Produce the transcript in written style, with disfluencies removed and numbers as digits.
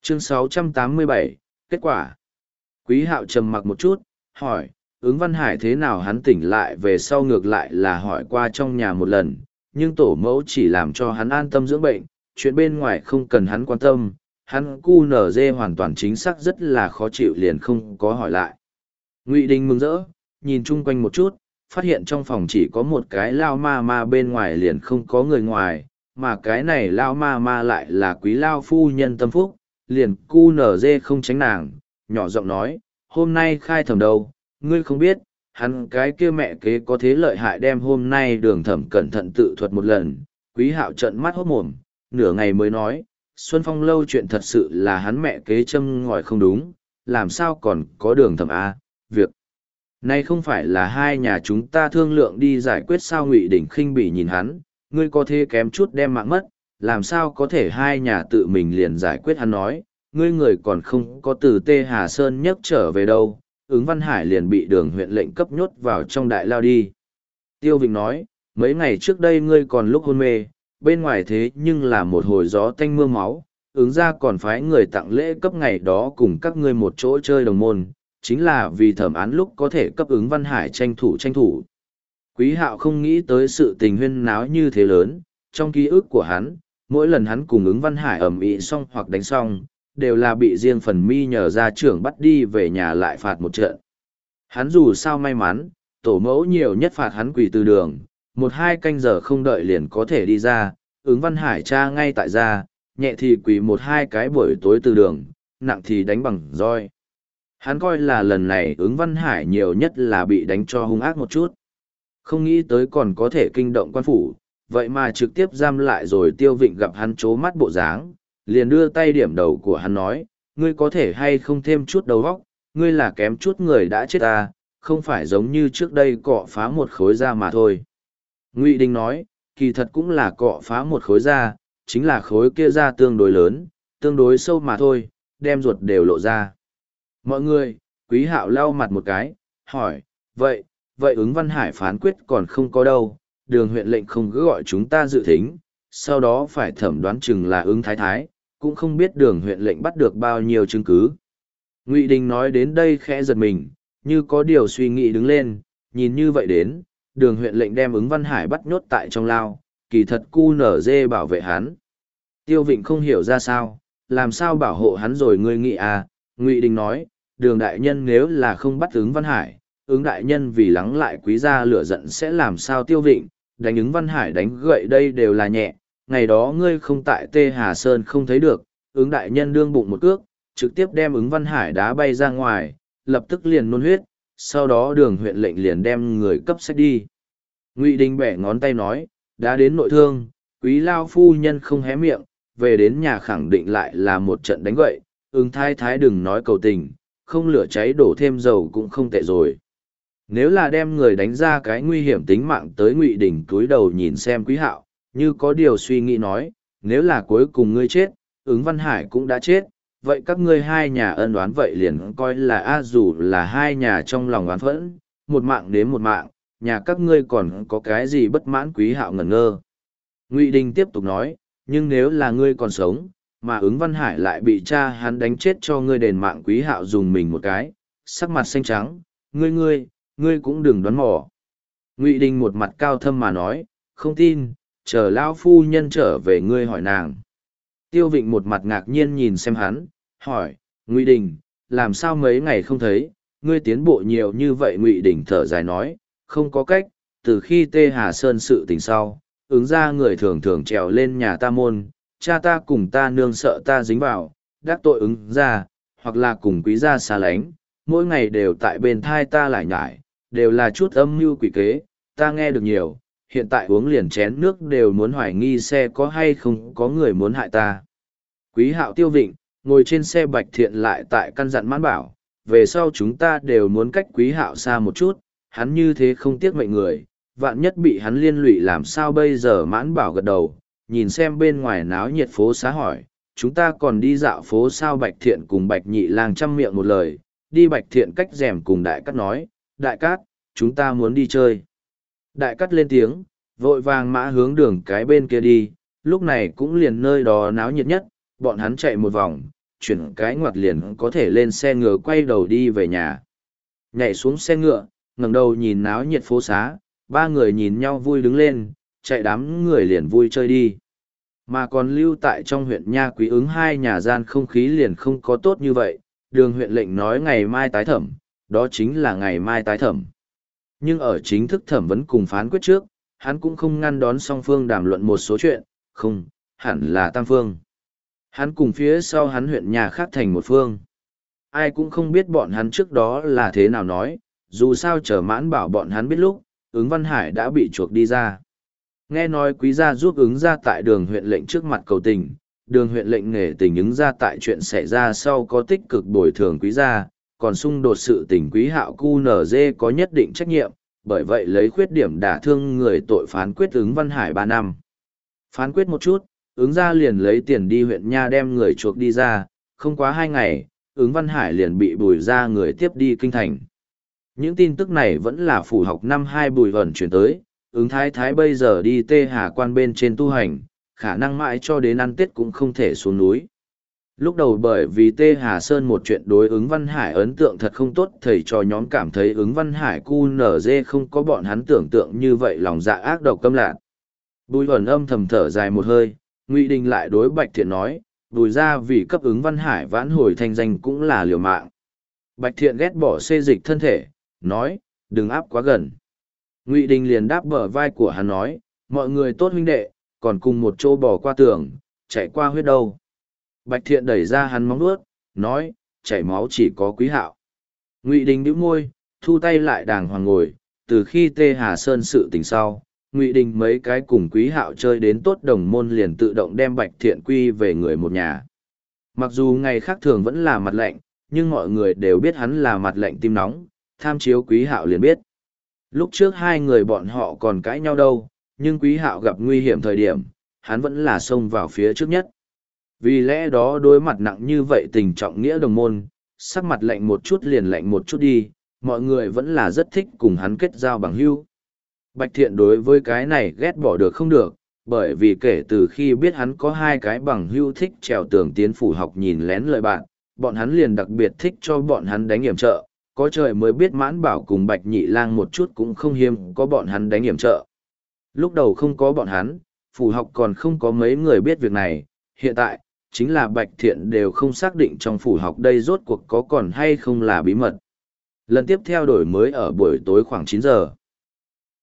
Chương 687, kết quả. Quý Hạo trầm mặc một chút, hỏi, ứng Văn Hải thế nào? Hắn tỉnh lại về sau ngược lại là hỏi qua trong nhà một lần, nhưng tổ mẫu chỉ làm cho hắn an tâm dưỡng bệnh, chuyện bên ngoài không cần hắn quan tâm. Hắn cu nở dê hoàn toàn chính xác rất là khó chịu, liền không có hỏi lại. Ngụy Đình mừng rỡ, nhìn chung quanh một chút, phát hiện trong phòng chỉ có một cái lao ma ma, bên ngoài liền không có người ngoài, mà cái này lao ma ma lại là quý lao phu nhân tâm phúc, liền cu nở dê không tránh nàng, nhỏ giọng nói, hôm nay khai thẩm đâu, ngươi không biết, hắn cái kia mẹ kế có thế lợi hại. Đem hôm nay Đường Thẩm cẩn thận tự thuật một lần. Quý Hạo trợn mắt hốt mồm, nửa ngày mới nói, Xuân Phong lâu chuyện thật sự là hắn mẹ kế châm ngòi không đúng, làm sao còn có Đường Thẩm a? Việc này không phải là hai nhà chúng ta thương lượng đi giải quyết sao? Ngụy Đình khinh bỉ nhìn hắn, ngươi có thế kém chút đem mạng mất, làm sao có thể hai nhà tự mình liền giải quyết? Hắn nói, ngươi người còn không có từ Tê Hà Sơn nhấc trở về đâu, ứng Văn Hải liền bị Đường huyện lệnh cấp nhốt vào trong đại lao đi. Tiêu Vịnh nói, mấy ngày trước đây ngươi còn lúc hôn mê, bên ngoài thế nhưng là một hồi gió tanh mưa máu, ứng ra còn phái người tặng lễ cấp ngày đó cùng các ngươi một chỗ chơi đồng môn, chính là vì thẩm án lúc có thể cấp ứng Văn Hải tranh thủ. Quý Hạo không nghĩ tới sự tình huyên náo như thế lớn, trong ký ức của hắn, mỗi lần hắn cùng ứng Văn Hải ầm ĩ xong hoặc đánh xong, đều là bị riêng phần mi nhờ ra trưởng bắt đi về nhà lại phạt một trận. Hắn dù sao may mắn, tổ mẫu nhiều nhất phạt hắn quỳ từ đường, 1-2 giờ không đợi liền có thể đi ra, ứng Văn Hải tra ngay tại gia, nhẹ thì quỳ 1-2 cái buổi tối từ đường, nặng thì đánh bằng roi. Hắn coi là lần này ứng Văn Hải nhiều nhất là bị đánh cho hung ác một chút. Không nghĩ tới còn có thể kinh động quan phủ, vậy mà trực tiếp giam lại rồi. Tiêu Vịnh gặp hắn trố mắt bộ dáng, liền đưa tay điểm đầu của hắn nói, ngươi có thể hay không thêm chút đầu óc, ngươi là kém chút người đã chết ta, không phải giống như trước đây cọ phá một khối da mà thôi. Ngụy Đình nói, kỳ thật cũng là cọ phá một khối da, chính là khối kia da tương đối lớn, tương đối sâu mà thôi, đem ruột đều lộ ra. Mọi người, Quý Hạo lau mặt một cái, hỏi, vậy ứng Văn Hải phán quyết còn không có đâu, Đường huyện lệnh không cứ gọi chúng ta dự thính, sau đó phải thẩm đoán chừng là ứng thái thái, cũng không biết Đường huyện lệnh bắt được bao nhiêu chứng cứ. Ngụy Đình nói đến đây khẽ giật mình, như có điều suy nghĩ đứng lên, nhìn như vậy đến, Đường huyện lệnh đem ứng Văn Hải bắt nhốt tại trong lao, kỳ thật cu nở dê bảo vệ hắn. Tiêu Vịnh không hiểu ra sao, làm sao bảo hộ hắn rồi ngươi nghĩ à? Ngụy Đình nói, Đường đại nhân nếu là không bắt ứng Văn Hải, ứng đại nhân vì lắng lại quý gia lửa giận sẽ làm sao? Tiêu Vịnh, đánh ứng Văn Hải đánh gậy đây đều là nhẹ, ngày đó ngươi không tại Tê Hà Sơn không thấy được, ứng đại nhân đương bụng một cước, trực tiếp đem ứng Văn Hải đá bay ra ngoài, lập tức liền nôn huyết, sau đó Đường huyện lệnh liền đem người cấp sách đi. Ngụy Đình bẻ ngón tay nói, đã đến nội thương, quý lao phu nhân không hé miệng, về đến nhà khẳng định lại là một trận đánh gậy, ứng thái thái đừng nói cầu tình, không lửa cháy đổ thêm dầu cũng không tệ rồi. Nếu là đem người đánh ra cái nguy hiểm tính mạng tới. Ngụy Đình cúi đầu nhìn xem Quý Hạo, như có điều suy nghĩ nói, nếu là cuối cùng ngươi chết, ứng Văn Hải cũng đã chết, vậy các ngươi hai nhà ân oán vậy liền coi là dù là hai nhà trong lòng oán phẫn, một mạng đến một mạng, nhà các ngươi còn có cái gì bất mãn? Quý Hạo ngẩn ngơ. Ngụy Đình tiếp tục nói, nhưng nếu là ngươi còn sống, mà ứng Văn Hải lại bị cha hắn đánh chết cho ngươi đền mạng. Quý Hạo dùng mình một cái, sắc mặt xanh trắng, ngươi cũng đừng đoán mò. Ngụy Đình một mặt cao thâm mà nói, không tin, chờ lão phu nhân trở về ngươi hỏi nàng. Tiêu Vịnh một mặt ngạc nhiên nhìn xem hắn, hỏi, Ngụy Đình, làm sao mấy ngày không thấy, ngươi tiến bộ nhiều như vậy? Ngụy Đình thở dài nói, không có cách, từ khi Tê Hà Sơn sự tình sau, ứng ra người thường thường trèo lên nhà ta môn, cha ta cùng ta nương sợ ta dính vào, đắc tội ứng ra, hoặc là cùng quý gia xa lánh, mỗi ngày đều tại bên thai ta lải nhải, đều là chút âm mưu quỷ kế, ta nghe được nhiều, hiện tại uống liền chén nước đều muốn hoài nghi xe có hay không có người muốn hại ta. Quý Hạo Tiêu Vịnh, ngồi trên xe Bạch Thiện lại tại căn dặn Mãn Bảo, về sau chúng ta đều muốn cách Quý Hạo xa một chút, hắn như thế không tiếc mệnh người, vạn nhất bị hắn liên lụy làm sao bây giờ? Mãn Bảo gật đầu, nhìn xem bên ngoài náo nhiệt phố xá hỏi, chúng ta còn đi dạo phố sao? Bạch Thiện cùng Bạch Nhị Lang chăm miệng một lời, đi. Bạch Thiện cách rèm cùng Đại Cát nói, Đại Cát, chúng ta muốn đi chơi. Đại Cát lên tiếng, vội vàng mã hướng đường cái bên kia đi, lúc này cũng liền nơi đó náo nhiệt nhất, bọn hắn chạy một vòng, chuyển cái ngoặt liền có thể lên xe ngựa quay đầu đi về nhà. Nhảy xuống xe ngựa, ngẩng đầu nhìn náo nhiệt phố xá, ba người nhìn nhau vui đứng lên, chạy đám người liền vui chơi đi. Mà còn lưu tại trong huyện Nha Quý Ứng hai nhà gian không khí liền không có tốt như vậy, đường huyện lệnh nói ngày mai tái thẩm, đó chính là ngày mai tái thẩm. Nhưng ở chính thức thẩm vấn cùng phán quyết trước, hắn cũng không ngăn đón song phương đàm luận một số chuyện, không, hẳn là tam phương. Hắn cùng phía sau hắn huyện nhà khác thành một phương. Ai cũng không biết bọn hắn trước đó là thế nào nói, dù sao chờ mãn bảo bọn hắn biết lúc, Ứng Văn Hải đã bị chuộc đi ra. Nghe nói quý gia giúp ứng ra tại đường huyện lệnh trước mặt cầu tình, đường huyện lệnh nể tình ứng ra tại chuyện xảy ra sau có tích cực bồi thường quý gia, còn xung đột sự tình quý hạo QNZ có nhất định trách nhiệm, bởi vậy lấy khuyết điểm đả thương người tội phán quyết ứng Văn Hải 3 năm. Phán quyết một chút, ứng ra liền lấy tiền đi huyện Nha đem người chuộc đi ra, không quá 2 ngày, ứng Văn Hải liền bị bùi ra người tiếp đi kinh thành. Những tin tức này vẫn là phủ học năm 2 bùi vẩn chuyển tới, ứng thái thái bây giờ đi Tê Hà quan bên trên tu hành, khả năng mãi cho đến ăn Tết cũng không thể xuống núi. Lúc đầu bởi vì Tê Hà Sơn một chuyện đối ứng Văn Hải ấn tượng thật không tốt, thầy trò nhóm cảm thấy ứng Văn Hải QNZ không có bọn hắn tưởng tượng như vậy lòng dạ ác độc câm lạc. Bùi ẩn âm thầm thở dài một hơi, Ngụy Đình lại đối Bạch Thiện nói, bùi ra vì cấp ứng Văn Hải vãn hồi thanh danh cũng là liều mạng. Bạch Thiện ghét bỏ xê dịch thân thể, nói, đừng áp quá gần. Ngụy Đình liền đáp bờ vai của hắn nói, mọi người tốt huynh đệ, còn cùng một chỗ bò qua tường, chạy qua huyết đâu. Bạch Thiện đẩy ra hắn móng vuốt, nói, chảy máu chỉ có Quý Hạo. Ngụy Đình bĩu môi, thu tay lại đàng hoàng ngồi, từ khi Tê Hà Sơn sự tình sau, Ngụy Đình mấy cái cùng Quý Hạo chơi đến tốt đồng môn liền tự động đem Bạch Thiện quy về người một nhà. Mặc dù ngày khác thường vẫn là mặt lạnh, nhưng mọi người đều biết hắn là mặt lạnh tim nóng, tham chiếu Quý Hạo liền biết. Lúc trước hai người bọn họ còn cãi nhau đâu, nhưng Quý Hạo gặp nguy hiểm thời điểm, hắn vẫn là xông vào phía trước nhất. Vì lẽ đó đối mặt nặng như vậy tình trọng nghĩa đồng môn, sắc mặt lạnh một chút liền lạnh một chút đi, mọi người vẫn là rất thích cùng hắn kết giao bằng hữu. Bạch Thiện đối với cái này ghét bỏ được không được, bởi vì kể từ khi biết hắn có hai cái bằng hữu thích trèo tường tiến phủ học nhìn lén lời bạn, bọn hắn liền đặc biệt thích cho bọn hắn đánh hiểm trợ, có trời mới biết Mãn Bảo cùng Bạch Nhị Lang một chút cũng không hiếm có bọn hắn đánh hiểm trợ. Lúc đầu không có bọn hắn, phủ học còn không có mấy người biết việc này, hiện tại, chính là Bạch Thiện đều không xác định trong phủ học đây rốt cuộc có còn hay không là bí mật. Lần tiếp theo đổi mới ở buổi tối khoảng 9 giờ.